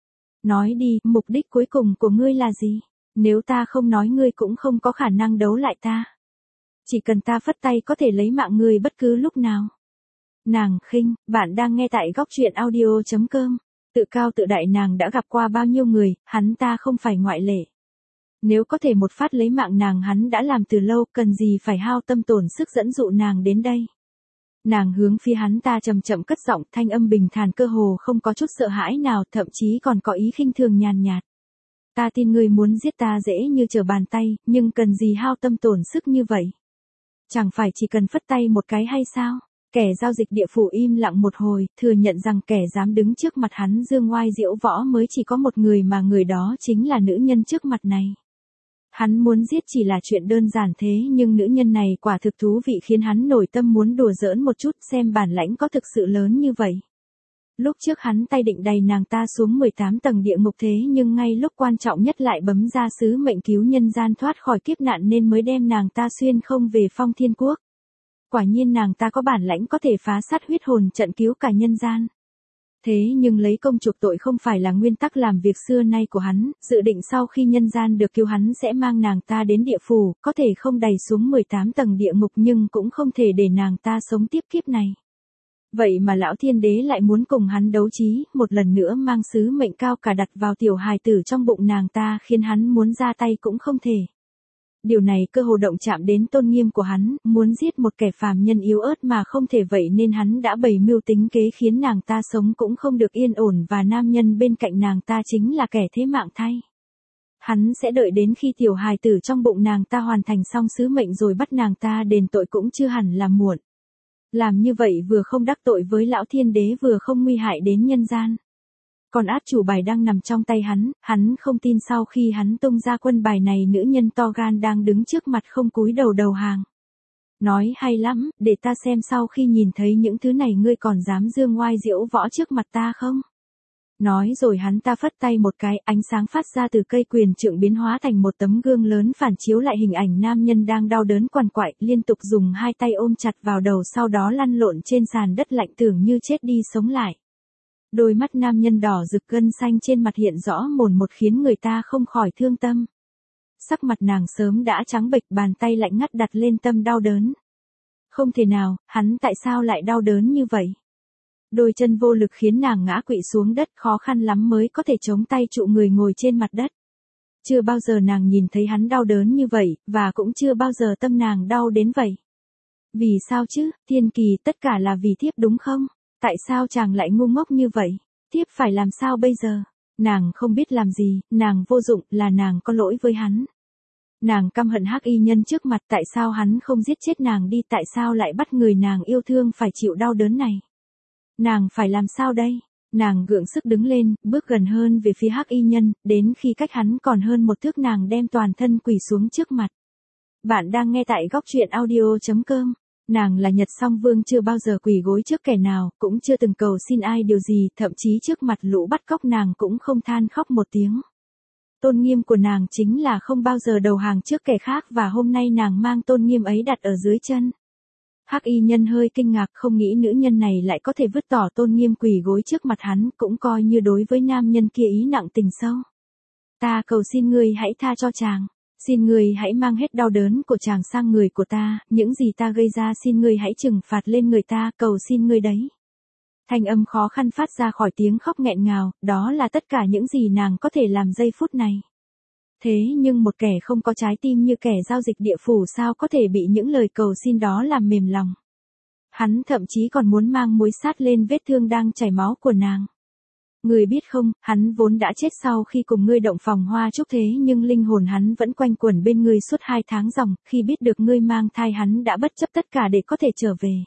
Nói đi, mục đích cuối cùng của ngươi là gì? Nếu ta không nói ngươi cũng không có khả năng đấu lại ta. Chỉ cần ta phất tay có thể lấy mạng ngươi bất cứ lúc nào. Nàng khinh, bạn đang nghe tại góc truyện audio.com. Tự cao tự đại nàng đã gặp qua bao nhiêu người, hắn ta không phải ngoại lệ. Nếu có thể một phát lấy mạng nàng hắn đã làm từ lâu, cần gì phải hao tâm tổn sức dẫn dụ nàng đến đây. Nàng hướng phía hắn ta chậm chậm cất giọng, thanh âm bình thản cơ hồ không có chút sợ hãi nào, thậm chí còn có ý khinh thường nhàn nhạt. Ta tin ngươi muốn giết ta dễ như trở bàn tay, nhưng cần gì hao tâm tổn sức như vậy? Chẳng phải chỉ cần phất tay một cái hay sao? Kẻ giao dịch địa phủ im lặng một hồi, thừa nhận rằng kẻ dám đứng trước mặt hắn dương oai diễu võ mới chỉ có một người mà người đó chính là nữ nhân trước mặt này. Hắn muốn giết chỉ là chuyện đơn giản thế nhưng nữ nhân này quả thực thú vị khiến hắn nổi tâm muốn đùa giỡn một chút xem bản lãnh có thực sự lớn như vậy. Lúc trước hắn tay định đày nàng ta xuống 18 tầng địa ngục thế nhưng ngay lúc quan trọng nhất lại bấm ra sứ mệnh cứu nhân gian thoát khỏi kiếp nạn nên mới đem nàng ta xuyên không về Phong Thiên Quốc. Quả nhiên nàng ta có bản lãnh có thể phá sát huyết hồn trận cứu cả nhân gian. Thế nhưng lấy công chuộc tội không phải là nguyên tắc làm việc xưa nay của hắn, dự định sau khi nhân gian được cứu hắn sẽ mang nàng ta đến địa phủ, có thể không đày xuống 18 tầng địa ngục nhưng cũng không thể để nàng ta sống tiếp kiếp này. Vậy mà lão thiên đế lại muốn cùng hắn đấu trí, một lần nữa mang sứ mệnh cao cả đặt vào tiểu hài tử trong bụng nàng ta khiến hắn muốn ra tay cũng không thể. Điều này cơ hồ động chạm đến tôn nghiêm của hắn, muốn giết một kẻ phàm nhân yếu ớt mà không thể vậy nên hắn đã bày mưu tính kế khiến nàng ta sống cũng không được yên ổn và nam nhân bên cạnh nàng ta chính là kẻ thế mạng thay. Hắn sẽ đợi đến khi tiểu hài tử trong bụng nàng ta hoàn thành xong sứ mệnh rồi bắt nàng ta đền tội cũng chưa hẳn là muộn. Làm như vậy vừa không đắc tội với lão thiên đế vừa không nguy hại đến nhân gian. Còn át chủ bài đang nằm trong tay hắn không tin sau khi hắn tung ra quân bài này nữ nhân to gan đang đứng trước mặt không cúi đầu đầu hàng. Nói hay lắm, để ta xem sau khi nhìn thấy những thứ này ngươi còn dám dương oai diễu võ trước mặt ta không? Nói rồi hắn ta phất tay một cái, ánh sáng phát ra từ cây quyền trượng biến hóa thành một tấm gương lớn phản chiếu lại hình ảnh nam nhân đang đau đớn quằn quại, liên tục dùng hai tay ôm chặt vào đầu sau đó lăn lộn trên sàn đất lạnh tưởng như chết đi sống lại. Đôi mắt nam nhân đỏ rực gân xanh trên mặt hiện rõ mồn một khiến người ta không khỏi thương tâm. Sắc mặt nàng sớm đã trắng bệch, bàn tay lạnh ngắt đặt lên tâm đau đớn. Không thể nào, hắn tại sao lại đau đớn như vậy? Đôi chân vô lực khiến nàng ngã quỵ xuống đất, khó khăn lắm mới có thể chống tay trụ người ngồi trên mặt đất. Chưa bao giờ nàng nhìn thấy hắn đau đớn như vậy, và cũng chưa bao giờ tâm nàng đau đến vậy. Vì sao chứ, Thiên Kỳ, tất cả là vì thiếp đúng không? Tại sao chàng lại ngu ngốc như vậy? Thiếp phải làm sao bây giờ? Nàng không biết làm gì, nàng vô dụng, là nàng có lỗi với hắn. Nàng căm hận Hắc Y Nhân trước mặt, tại sao hắn không giết chết nàng đi, tại sao lại bắt người nàng yêu thương phải chịu đau đớn này? Nàng phải làm sao đây? Nàng gượng sức đứng lên, bước gần hơn về phía Hắc Y Nhân, đến khi cách hắn còn hơn một thước nàng đem toàn thân quỳ xuống trước mặt. Bạn đang nghe tại góc truyện audio.com. Nàng là Nhật Song Vương, chưa bao giờ quỳ gối trước kẻ nào, cũng chưa từng cầu xin ai điều gì, thậm chí trước mặt lũ bắt cóc nàng cũng không than khóc một tiếng. Tôn nghiêm của nàng chính là không bao giờ đầu hàng trước kẻ khác, và hôm nay nàng mang tôn nghiêm ấy đặt ở dưới chân. Hắc Y Nhân hơi kinh ngạc, không nghĩ nữ nhân này lại có thể vứt tỏ tôn nghiêm quỳ gối trước mặt hắn, cũng coi như đối với nam nhân kia ý nặng tình sâu. Ta cầu xin ngươi hãy tha cho chàng. Xin ngươi hãy mang hết đau đớn của chàng sang người của ta, những gì ta gây ra xin ngươi hãy trừng phạt lên người ta, cầu xin ngươi đấy. Thanh âm khó khăn phát ra khỏi tiếng khóc nghẹn ngào, đó là tất cả những gì nàng có thể làm giây phút này. Thế nhưng một kẻ không có trái tim như kẻ giao dịch địa phủ sao có thể bị những lời cầu xin đó làm mềm lòng. Hắn thậm chí còn muốn mang muối sát lên vết thương đang chảy máu của nàng. Ngươi biết không, hắn vốn đã chết sau khi cùng ngươi động phòng hoa trúc, thế nhưng linh hồn hắn vẫn quanh quẩn bên ngươi suốt 2 tháng ròng, khi biết được ngươi mang thai hắn đã bất chấp tất cả để có thể trở về.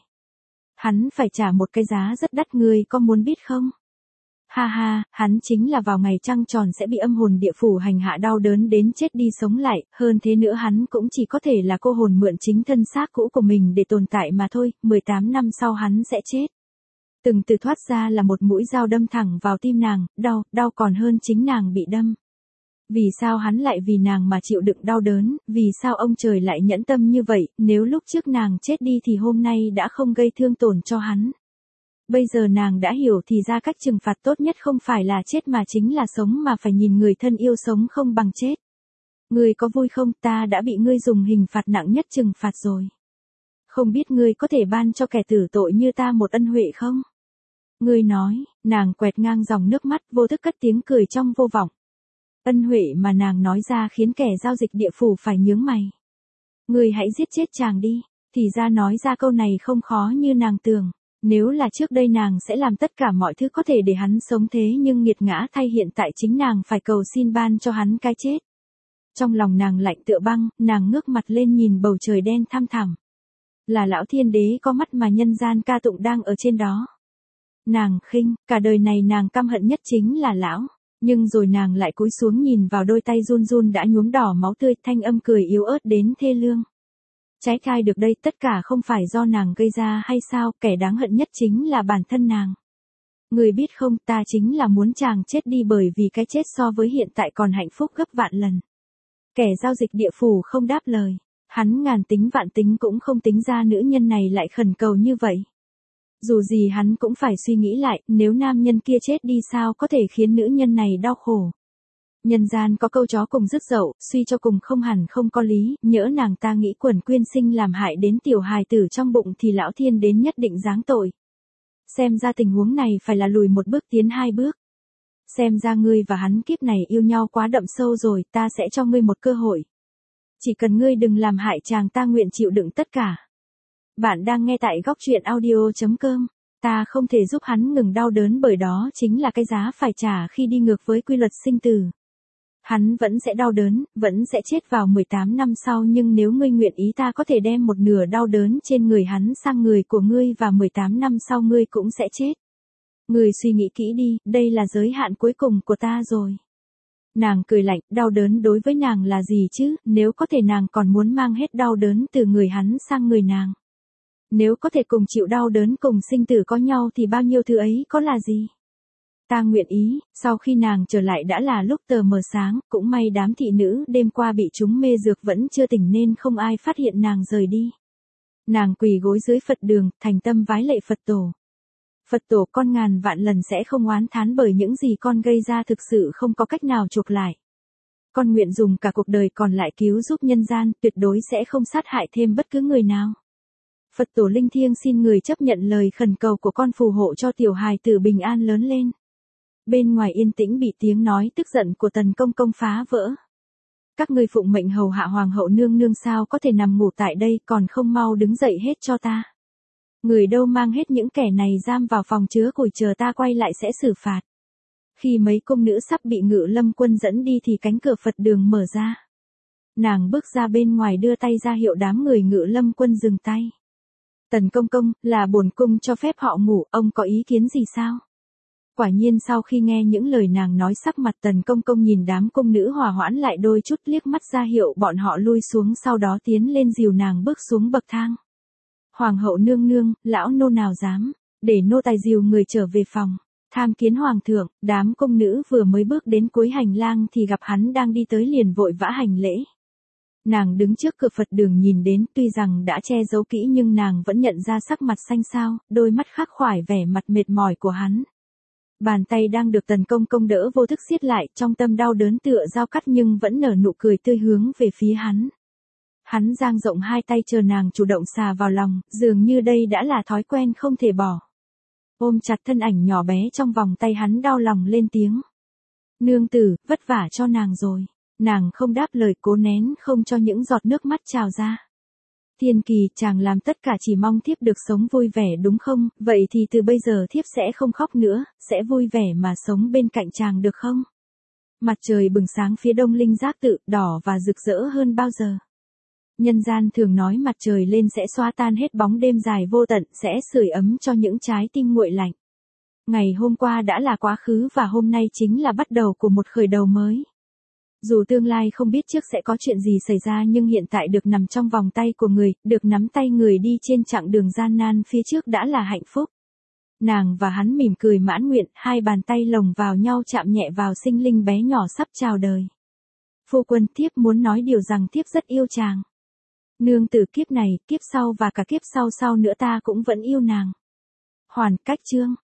Hắn phải trả một cái giá rất đắt, ngươi có muốn biết không? Ha ha, hắn chính là vào ngày trăng tròn sẽ bị âm hồn địa phủ hành hạ đau đớn đến chết đi sống lại, hơn thế nữa hắn cũng chỉ có thể là cô hồn mượn chính thân xác cũ của mình để tồn tại mà thôi, 18 năm sau hắn sẽ chết. Từng từ thoát ra là một mũi dao đâm thẳng vào tim nàng, đau còn hơn chính nàng bị đâm. Vì sao hắn lại vì nàng mà chịu đựng đau đớn, vì sao ông trời lại nhẫn tâm như vậy, nếu lúc trước nàng chết đi thì hôm nay đã không gây thương tổn cho hắn. Bây giờ nàng đã hiểu thì ra cách trừng phạt tốt nhất không phải là chết mà chính là sống, mà phải nhìn người thân yêu sống không bằng chết. Ngươi có vui không, ta đã bị ngươi dùng hình phạt nặng nhất trừng phạt rồi. Không biết ngươi có thể ban cho kẻ tử tội như ta một ân huệ không? Ngươi nói, nàng quẹt ngang dòng nước mắt, vô thức cất tiếng cười trong vô vọng. Ân huệ mà nàng nói ra khiến kẻ giao dịch địa phủ phải nhướng mày. Ngươi hãy giết chết chàng đi, thì ra nói ra câu này không khó như nàng tưởng. Nếu là trước đây nàng sẽ làm tất cả mọi thứ có thể để hắn sống, thế nhưng nghiệt ngã thay hiện tại chính nàng phải cầu xin ban cho hắn cái chết. Trong lòng nàng lạnh tựa băng, nàng ngước mặt lên nhìn bầu trời đen thăm thẳm. Là lão thiên đế có mắt mà nhân gian ca tụng đang ở trên đó. Nàng khinh, cả đời này nàng căm hận nhất chính là lão. Nhưng rồi nàng lại cúi xuống nhìn vào đôi tay run run đã nhuốm đỏ máu tươi, thanh âm cười yếu ớt đến thê lương. Trái thai được đây, tất cả không phải do nàng gây ra hay sao, kẻ đáng hận nhất chính là bản thân nàng. Người biết không, ta chính là muốn chàng chết đi, bởi vì cái chết so với hiện tại còn hạnh phúc gấp vạn lần. Kẻ giao dịch địa phủ không đáp lời, hắn ngàn tính vạn tính cũng không tính ra nữ nhân này lại khẩn cầu như vậy. Dù gì hắn cũng phải suy nghĩ lại, nếu nam nhân kia chết đi sao có thể khiến nữ nhân này đau khổ. Nhân gian có câu chó cùng rứt dậu, suy cho cùng không hẳn không có lý, nhỡ nàng ta nghĩ quần quyên sinh làm hại đến tiểu hài tử trong bụng thì lão thiên đến nhất định giáng tội. Xem ra tình huống này phải là lùi một bước tiến 2 bước. Xem ra ngươi và hắn kiếp này yêu nhau quá đậm sâu rồi, ta sẽ cho ngươi một cơ hội. Chỉ cần ngươi đừng làm hại chàng, ta nguyện chịu đựng tất cả. Bạn đang nghe tại góc truyện audio.com. Ta không thể giúp hắn ngừng đau đớn, bởi đó chính là cái giá phải trả khi đi ngược với quy luật sinh tử. Hắn vẫn sẽ đau đớn, vẫn sẽ chết vào 18 năm sau, nhưng nếu ngươi nguyện ý ta có thể đem một nửa đau đớn trên người hắn sang người của ngươi và 18 năm sau ngươi cũng sẽ chết. Ngươi suy nghĩ kỹ đi, đây là giới hạn cuối cùng của ta rồi. Nàng cười lạnh, đau đớn đối với nàng là gì chứ, nếu có thể nàng còn muốn mang hết đau đớn từ người hắn sang người nàng. Nếu có thể cùng chịu đau đớn cùng sinh tử có nhau thì bao nhiêu thứ ấy có là gì. Ta nguyện ý, sau khi nàng trở lại đã là lúc tờ mờ sáng, cũng may đám thị nữ đêm qua bị chúng mê dược vẫn chưa tỉnh nên không ai phát hiện nàng rời đi. Nàng quỳ gối dưới Phật đường, thành tâm vái lạy Phật tổ. Phật tổ, con ngàn vạn lần sẽ không oán thán bởi những gì con gây ra, thực sự không có cách nào chuộc lại. Con nguyện dùng cả cuộc đời còn lại cứu giúp nhân gian, tuyệt đối sẽ không sát hại thêm bất cứ người nào. Phật tổ linh thiêng xin người chấp nhận lời khẩn cầu của con, phù hộ cho tiểu hài tử bình an lớn lên. Bên ngoài yên tĩnh bị tiếng nói tức giận của Tần Công Công phá vỡ. Các ngươi phụng mệnh hầu hạ hoàng hậu nương nương sao có thể nằm ngủ tại đây, còn không mau đứng dậy hết cho ta. Người đâu mang hết những kẻ này giam vào phòng chứa củi, chờ ta quay lại sẽ xử phạt. Khi mấy cung nữ sắp bị Ngự Lâm Quân dẫn đi thì cánh cửa Phật đường mở ra. Nàng bước ra bên ngoài đưa tay ra hiệu đám người Ngự Lâm Quân dừng tay. Tần Công Công, là bổn cung cho phép họ ngủ, ông có ý kiến gì sao? Quả nhiên sau khi nghe những lời nàng nói, sắc mặt Tần Công Công nhìn đám cung nữ hòa hoãn lại đôi chút, liếc mắt ra hiệu bọn họ lui xuống, sau đó tiến lên dìu nàng bước xuống bậc thang. Hoàng hậu nương nương, lão nô nào dám, để nô tài dìu người trở về phòng. Tham kiến hoàng thượng. Đám cung nữ vừa mới bước đến cuối hành lang thì gặp hắn đang đi tới, liền vội vã hành lễ. Nàng đứng trước cửa Phật đường nhìn đến, tuy rằng đã che giấu kỹ nhưng nàng vẫn nhận ra sắc mặt xanh xao, đôi mắt khắc khoải vẻ mặt mệt mỏi của hắn. Bàn tay đang được Tần Công Công đỡ vô thức siết lại, trong tâm đau đớn tựa dao cắt nhưng vẫn nở nụ cười tươi hướng về phía hắn. Hắn dang rộng hai tay chờ nàng chủ động xà vào lòng, dường như đây đã là thói quen không thể bỏ. Ôm chặt thân ảnh nhỏ bé trong vòng tay hắn, đau lòng lên tiếng. Nương tử, vất vả cho nàng rồi. Nàng không đáp lời, cố nén không cho những giọt nước mắt trào ra. Thiên Kỳ, chàng làm tất cả chỉ mong thiếp được sống vui vẻ đúng không? Vậy thì từ bây giờ thiếp sẽ không khóc nữa, sẽ vui vẻ mà sống bên cạnh chàng được không? Mặt trời bừng sáng phía đông Linh Giác Tự, đỏ và rực rỡ hơn bao giờ. Nhân gian thường nói mặt trời lên sẽ xóa tan hết bóng đêm dài vô tận, sẽ sưởi ấm cho những trái tim nguội lạnh. Ngày hôm qua đã là quá khứ và hôm nay chính là bắt đầu của một khởi đầu mới. Dù tương lai không biết trước sẽ có chuyện gì xảy ra, nhưng hiện tại được nằm trong vòng tay của người, được nắm tay người đi trên chặng đường gian nan phía trước đã là hạnh phúc. Nàng và hắn mỉm cười mãn nguyện, hai bàn tay lồng vào nhau chạm nhẹ vào sinh linh bé nhỏ sắp chào đời. Phu quân, thiếp muốn nói điều rằng thiếp rất yêu chàng. Nương tử, kiếp này, kiếp sau và cả kiếp sau sau nữa ta cũng vẫn yêu nàng. Hoàn. Cách chương